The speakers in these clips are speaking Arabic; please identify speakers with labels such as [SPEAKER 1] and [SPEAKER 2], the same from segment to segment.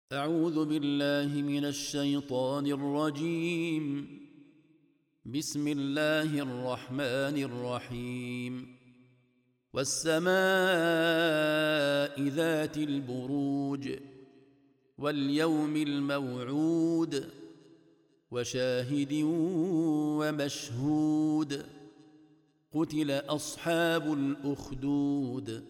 [SPEAKER 1] أعوذ بالله من الشيطان الرجيم. بسم الله الرحمن الرحيم. والسماء ذات البروج واليوم الموعود وشاهد ومشهود. قتل أصحاب الأخدود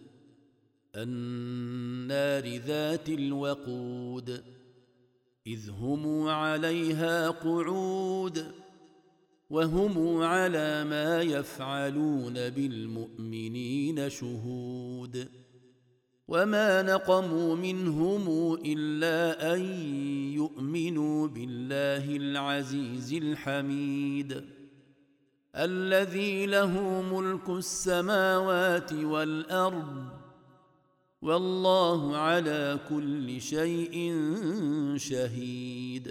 [SPEAKER 1] النار ذات الوقود إذ هم عليها قعود وهم على ما يفعلون بالمؤمنين شهود. وما نقموا منهم إلا أن يؤمنوا بالله العزيز الحميد الذي له ملك السماوات والأرض والله على كل شيء شهيد.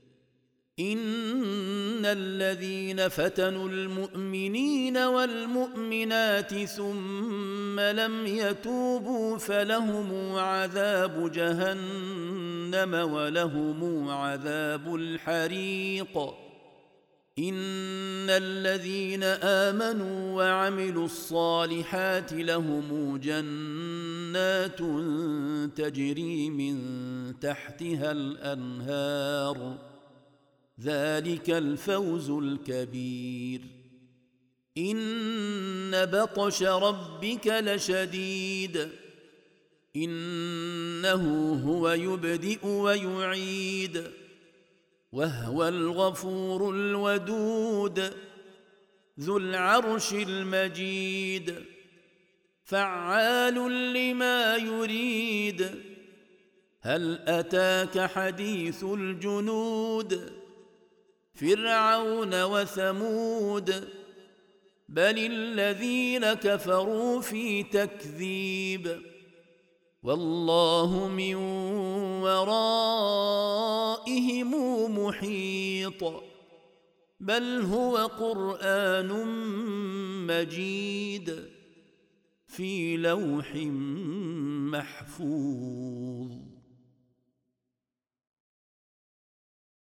[SPEAKER 1] إن الذين فتنوا المؤمنين والمؤمنات ثم لم يتوبوا فلهم عذاب جهنم ولهم عذاب الحريق. إن الذين آمنوا وعملوا الصالحات لهم جنات تجري من تحتها الأنهار ذلك الفوز الكبير. إن بطش ربك لشديد إنه هو يبدئ ويعيد وهو الغفور الودود ذو العرش المجيد فعال لما يريد. هل أتاك حديث الجنود فرعون وثمود بل الذين كفروا في تكذيب والله من ورائهم محيط بل هو قرآن مجيد في لوح محفوظ.